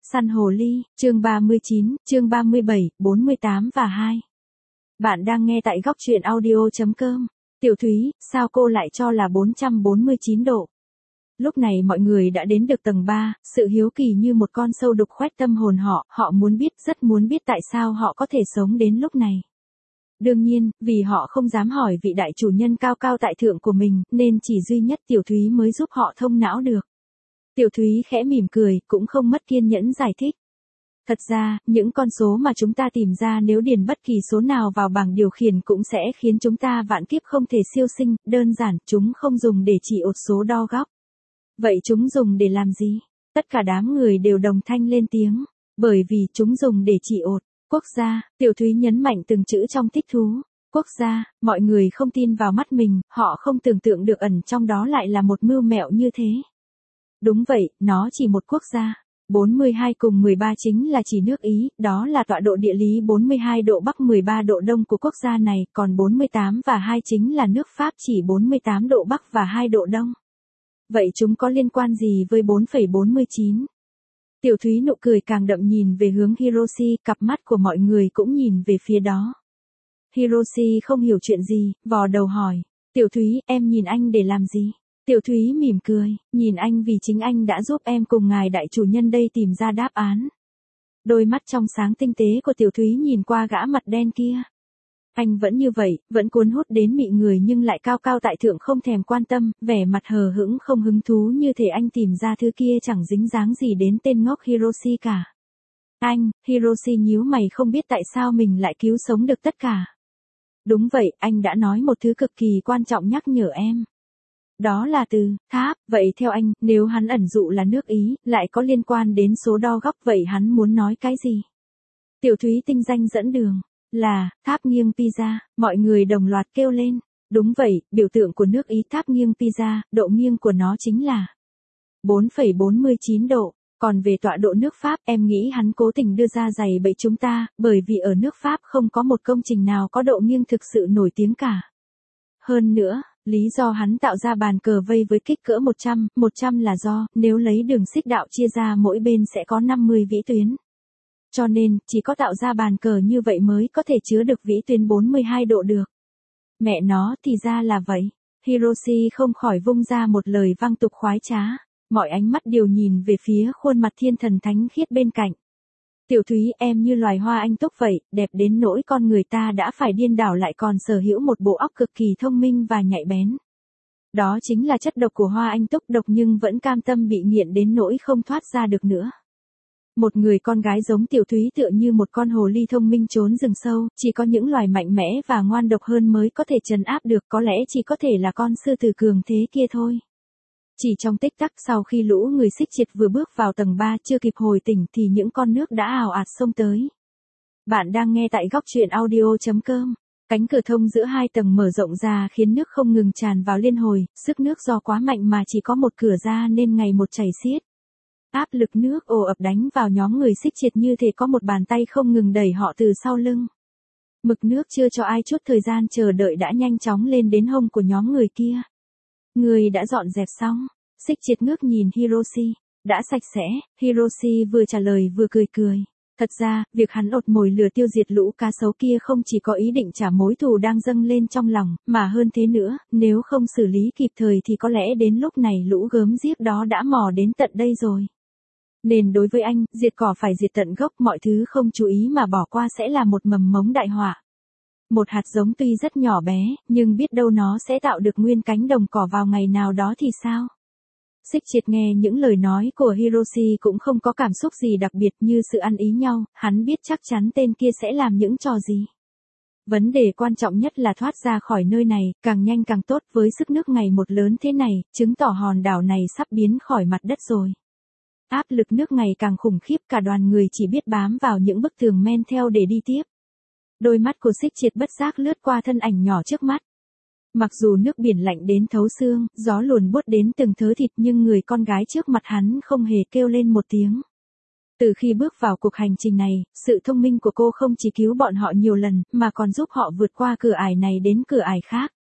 Săn hồ ly, chương 39, chương 37, 48 và 2. Bạn đang nghe tại góc truyện audio.com. Tiểu Thúy, sao cô lại cho là 449 độ? Lúc này mọi người đã đến được tầng 3, sự hiếu kỳ như một con sâu đục khoét tâm hồn họ muốn biết, rất muốn biết tại sao họ có thể sống đến lúc này. Đương nhiên, vì họ không dám hỏi vị đại chủ nhân cao cao tại thượng của mình, nên chỉ duy nhất Tiểu Thúy mới giúp họ thông não được. Tiểu Thúy khẽ mỉm cười, cũng không mất kiên nhẫn giải thích. Thật ra, những con số mà chúng ta tìm ra nếu điền bất kỳ số nào vào bảng điều khiển cũng sẽ khiến chúng ta vạn kiếp không thể siêu sinh, đơn giản, chúng không dùng để chỉ ột số đo góc. Vậy chúng dùng để làm gì? Tất cả đám người đều đồng thanh lên tiếng, bởi vì chúng dùng để chỉ ột. Quốc gia, Tiểu Thúy nhấn mạnh từng chữ trong thích thú. Quốc gia, mọi người không tin vào mắt mình, họ không tưởng tượng được ẩn trong đó lại là một mưu mẹo như thế. Đúng vậy, nó chỉ một quốc gia. 42 cùng 13 chính là chỉ nước Ý, đó là tọa độ địa lý 42 độ Bắc 13 độ Đông của quốc gia này, còn 48 và 2 chính là nước Pháp chỉ 48 độ Bắc và 2 độ Đông. Vậy chúng có liên quan gì với 4,49? Tiểu Thúy nụ cười càng đậm nhìn về hướng Hiroshi, cặp mắt của mọi người cũng nhìn về phía đó. Hiroshi không hiểu chuyện gì, vò đầu hỏi, Tiểu Thúy, em nhìn anh để làm gì? Tiểu Thúy mỉm cười, nhìn anh vì chính anh đã giúp em cùng ngài đại chủ nhân đây tìm ra đáp án. Đôi mắt trong sáng tinh tế của Tiểu Thúy nhìn qua gã mặt đen kia. Anh vẫn như vậy, vẫn cuốn hút đến mị người nhưng lại cao cao tại thượng không thèm quan tâm, vẻ mặt hờ hững không hứng thú như thể anh tìm ra thứ kia chẳng dính dáng gì đến tên ngốc Hiroshi cả. Anh, Hiroshi nhíu mày không biết tại sao mình lại cứu sống được tất cả. Đúng vậy, anh đã nói một thứ cực kỳ quan trọng nhắc nhở em. Đó là từ, tháp, vậy theo anh, nếu hắn ẩn dụ là nước Ý, lại có liên quan đến số đo góc vậy hắn muốn nói cái gì? Tiểu Thúy tinh danh dẫn đường, là, tháp nghiêng Pisa, mọi người đồng loạt kêu lên. Đúng vậy, biểu tượng của nước Ý tháp nghiêng Pisa, độ nghiêng của nó chính là 4,49 độ. Còn về tọa độ nước Pháp, em nghĩ hắn cố tình đưa ra giày bẫy chúng ta, bởi vì ở nước Pháp không có một công trình nào có độ nghiêng thực sự nổi tiếng cả. Hơn nữa, lý do hắn tạo ra bàn cờ vây với kích cỡ 100 là do, nếu lấy đường xích đạo chia ra mỗi bên sẽ có 50 vĩ tuyến. Cho nên, chỉ có tạo ra bàn cờ như vậy mới có thể chứa được vĩ tuyến 42 độ được. Mẹ nó thì ra là vậy. Hiroshi không khỏi vung ra một lời vang tục khoái trá. Mọi ánh mắt đều nhìn về phía khuôn mặt thiên thần thánh khiết bên cạnh. Tiểu Thúy, em như loài hoa anh túc vậy, đẹp đến nỗi con người ta đã phải điên đảo lại còn sở hữu một bộ óc cực kỳ thông minh và nhạy bén. Đó chính là chất độc của hoa anh túc, độc nhưng vẫn cam tâm bị nghiện đến nỗi không thoát ra được nữa. Một người con gái giống Tiểu Thúy tựa như một con hồ ly thông minh trốn rừng sâu, chỉ có những loài mạnh mẽ và ngoan độc hơn mới có thể trấn áp được, có lẽ chỉ có thể là con sư tử cường thế kia thôi. Chỉ trong tích tắc sau khi lũ người xích triệt vừa bước vào tầng 3 chưa kịp hồi tỉnh thì những con nước đã ào ạt xông tới. Bạn đang nghe tại góc truyện audio.com. Cánh cửa thông giữa hai tầng mở rộng ra khiến nước không ngừng tràn vào liên hồi, sức nước do quá mạnh mà chỉ có một cửa ra nên ngày một chảy xiết. Áp lực nước ồ ập đánh vào nhóm người xích triệt như thể có một bàn tay không ngừng đẩy họ từ sau lưng. Mực nước chưa cho ai chút thời gian chờ đợi đã nhanh chóng lên đến hông của nhóm người kia. Người đã dọn dẹp xong. Xích triệt ngước nhìn Hiroshi. Đã sạch sẽ, Hiroshi vừa trả lời vừa cười cười. Thật ra, việc hắn ột mồi lừa tiêu diệt lũ cá sấu kia không chỉ có ý định trả mối thù đang dâng lên trong lòng, mà hơn thế nữa, nếu không xử lý kịp thời thì có lẽ đến lúc này lũ gớm ghiếc đó đã mò đến tận đây rồi. Nên đối với anh, diệt cỏ phải diệt tận gốc, mọi thứ không chú ý mà bỏ qua sẽ là một mầm mống đại họa. Một hạt giống tuy rất nhỏ bé, nhưng biết đâu nó sẽ tạo được nguyên cánh đồng cỏ vào ngày nào đó thì sao? Xích triệt nghe những lời nói của Hiroshi cũng không có cảm xúc gì đặc biệt như sự ăn ý nhau, hắn biết chắc chắn tên kia sẽ làm những trò gì. Vấn đề quan trọng nhất là thoát ra khỏi nơi này, càng nhanh càng tốt, với sức nước ngày một lớn thế này, chứng tỏ hòn đảo này sắp biến khỏi mặt đất rồi. Áp lực nước ngày càng khủng khiếp, cả đoàn người chỉ biết bám vào những bức tường men theo để đi tiếp. Đôi mắt của xích triệt bất giác lướt qua thân ảnh nhỏ trước mắt. Mặc dù nước biển lạnh đến thấu xương, gió luồn buốt đến từng thớ thịt nhưng người con gái trước mặt hắn không hề kêu lên một tiếng. Từ khi bước vào cuộc hành trình này, sự thông minh của cô không chỉ cứu bọn họ nhiều lần, mà còn giúp họ vượt qua cửa ải này đến cửa ải khác.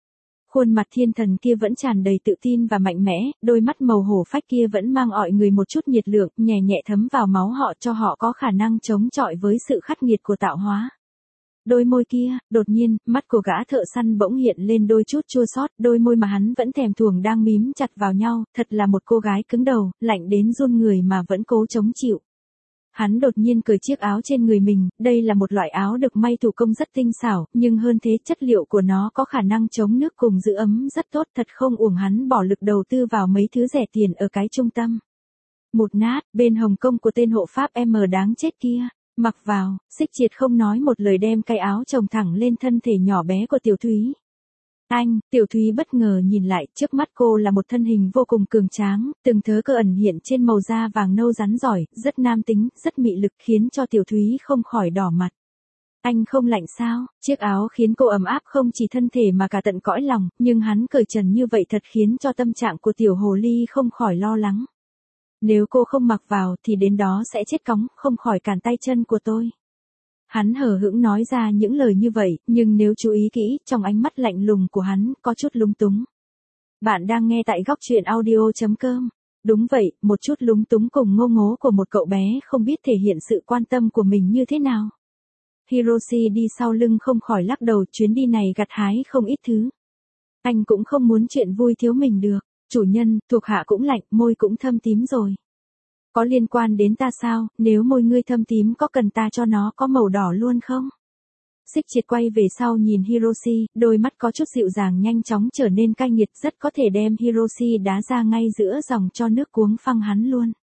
Khuôn mặt thiên thần kia vẫn tràn đầy tự tin và mạnh mẽ, đôi mắt màu hổ phách kia vẫn mang ọi người một chút nhiệt lượng, nhẹ nhẹ thấm vào máu họ cho họ có khả năng chống chọi với sự khắc nghiệt của tạo hóa. Đôi môi kia, đột nhiên, mắt của gã thợ săn bỗng hiện lên đôi chút chua xót, đôi môi mà hắn vẫn thèm thuồng đang mím chặt vào nhau, thật là một cô gái cứng đầu, lạnh đến run người mà vẫn cố chống chịu. Hắn đột nhiên cởi chiếc áo trên người mình, đây là một loại áo được may thủ công rất tinh xảo, nhưng hơn thế chất liệu của nó có khả năng chống nước cùng giữ ấm rất tốt, thật không uổng hắn bỏ lực đầu tư vào mấy thứ rẻ tiền ở cái trung tâm. Một nát, bên Hồng Kông của tên hộ pháp M đáng chết kia. Mặc vào, Xích Triệt không nói một lời đem cái áo chồng thẳng lên thân thể nhỏ bé của Tiểu Thúy. Tiểu Thúy bất ngờ nhìn lại, trước mắt cô là một thân hình vô cùng cường tráng, từng thớ cơ ẩn hiện trên màu da vàng nâu rắn giỏi, rất nam tính, rất mị lực khiến cho Tiểu Thúy không khỏi đỏ mặt. Anh không lạnh sao? Chiếc áo khiến cô ấm áp không chỉ thân thể mà cả tận cõi lòng, nhưng hắn cởi trần như vậy thật khiến cho tâm trạng của Tiểu Hồ Ly không khỏi lo lắng. Nếu cô không mặc vào thì đến đó sẽ chết cóng, không khỏi cản tay chân của tôi. Hắn hờ hững nói ra những lời như vậy, nhưng nếu chú ý kỹ, trong ánh mắt lạnh lùng của hắn, có chút lúng túng. Bạn đang nghe tại góc truyện audio.com. Đúng vậy, một chút lúng túng cùng ngô ngố của một cậu bé không biết thể hiện sự quan tâm của mình như thế nào. Hiroshi đi sau lưng không khỏi lắc đầu, chuyến đi này gặt hái không ít thứ. Anh cũng không muốn chuyện vui thiếu mình được. Chủ nhân, thuộc hạ cũng lạnh, môi cũng thâm tím rồi. Có liên quan đến ta sao, nếu môi ngươi thâm tím có cần ta cho nó có màu đỏ luôn không? Xích Triệt quay về sau nhìn Hiroshi, đôi mắt có chút dịu dàng nhanh chóng trở nên cay nghiệt, rất có thể đem Hiroshi đá ra ngay giữa dòng cho nước cuống phăng hắn luôn.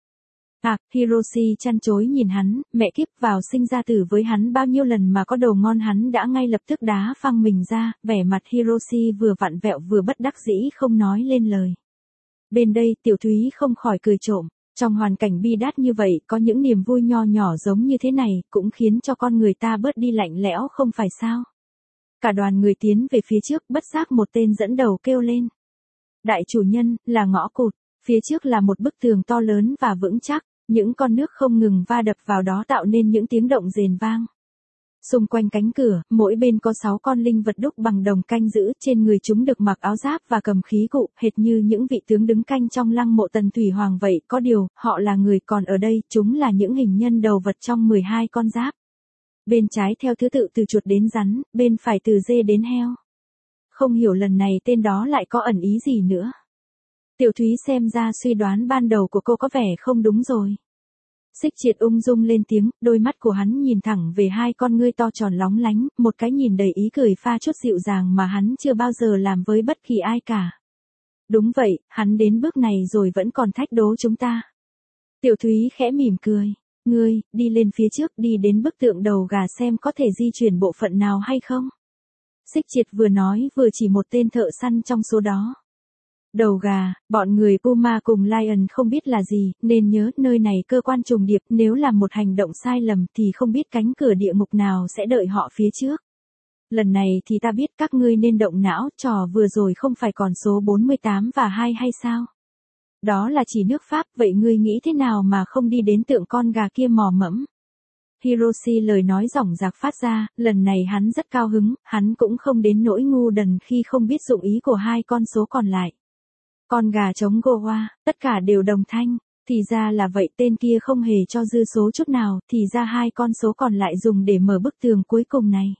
Hiroshi chăn chối nhìn hắn, mẹ kiếp vào sinh ra tử với hắn bao nhiêu lần mà có đồ ngon hắn đã ngay lập tức đá phăng mình ra, vẻ mặt Hiroshi vừa vặn vẹo vừa bất đắc dĩ không nói lên lời. Bên đây Tiểu Thúy không khỏi cười trộm, trong hoàn cảnh bi đát như vậy có những niềm vui nho nhỏ giống như thế này cũng khiến cho con người ta bớt đi lạnh lẽo không phải sao. Cả đoàn người tiến về phía trước bất giác một tên dẫn đầu kêu lên. Đại chủ nhân, là ngõ cụt, phía trước là một bức tường to lớn và vững chắc, những con nước không ngừng va đập vào đó tạo nên những tiếng động rền vang. Xung quanh cánh cửa, mỗi bên có 6 con linh vật đúc bằng đồng canh giữ, trên người chúng được mặc áo giáp và cầm khí cụ, hệt như những vị tướng đứng canh trong lăng mộ Tần Thủy Hoàng vậy, có điều, họ là người, còn ở đây, chúng là những hình nhân đầu vật trong 12 con giáp. Bên trái theo thứ tự từ chuột đến rắn, bên phải từ dê đến heo. Không hiểu lần này tên đó lại có ẩn ý gì nữa. Tiểu Thúy xem ra suy đoán ban đầu của cô có vẻ không đúng rồi. Xích Triệt ung dung lên tiếng, đôi mắt của hắn nhìn thẳng về hai con ngươi to tròn lóng lánh, một cái nhìn đầy ý cười pha chút dịu dàng mà hắn chưa bao giờ làm với bất kỳ ai cả. Đúng vậy, hắn đến bước này rồi vẫn còn thách đố chúng ta. Tiểu Thúy khẽ mỉm cười, ngươi, đi lên phía trước đi đến bức tượng đầu gà xem có thể di chuyển bộ phận nào hay không. Xích Triệt vừa nói vừa chỉ một tên thợ săn trong số đó. Đầu gà, bọn người Puma cùng Lion không biết là gì, nên nhớ nơi này cơ quan trùng điệp, nếu làm một hành động sai lầm thì không biết cánh cửa địa ngục nào sẽ đợi họ phía trước. Lần này thì ta biết các ngươi nên động não, trò vừa rồi không phải còn số 48 và 2 hay sao? Đó là chỉ nước Pháp, vậy ngươi nghĩ thế nào mà không đi đến tượng con gà kia mò mẫm? Hiroshi lời nói ròng rạc phát ra, lần này hắn rất cao hứng, hắn cũng không đến nỗi ngu đần khi không biết dụng ý của hai con số còn lại. Con gà trống Goa, tất cả đều đồng thanh, thì ra là vậy, tên kia không hề cho dư số chút nào, thì ra hai con số còn lại dùng để mở bức tường cuối cùng này.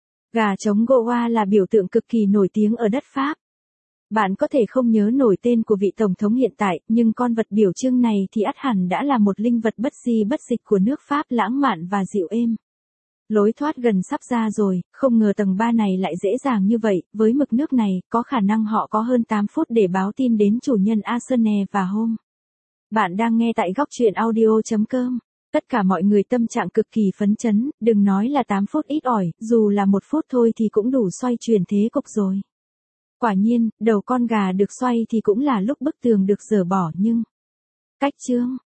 Gà trống Goa là biểu tượng cực kỳ nổi tiếng ở đất Pháp. Bạn có thể không nhớ nổi tên của vị tổng thống hiện tại, nhưng con vật biểu trưng này thì ắt hẳn đã là một linh vật bất di bất dịch của nước Pháp, lãng mạn và dịu êm. Lối thoát gần sắp ra rồi, không ngờ tầng 3 này lại dễ dàng như vậy, với mực nước này, có khả năng họ có hơn 8 phút để báo tin đến chủ nhân Arsenal và Home. Bạn đang nghe tại góc truyện audio.com. Tất cả mọi người tâm trạng cực kỳ phấn chấn, đừng nói là 8 phút ít ỏi, dù là 1 phút thôi thì cũng đủ xoay chuyển thế cục rồi. Quả nhiên, đầu con gà được xoay thì cũng là lúc bức tường được dỡ bỏ nhưng... Cách chương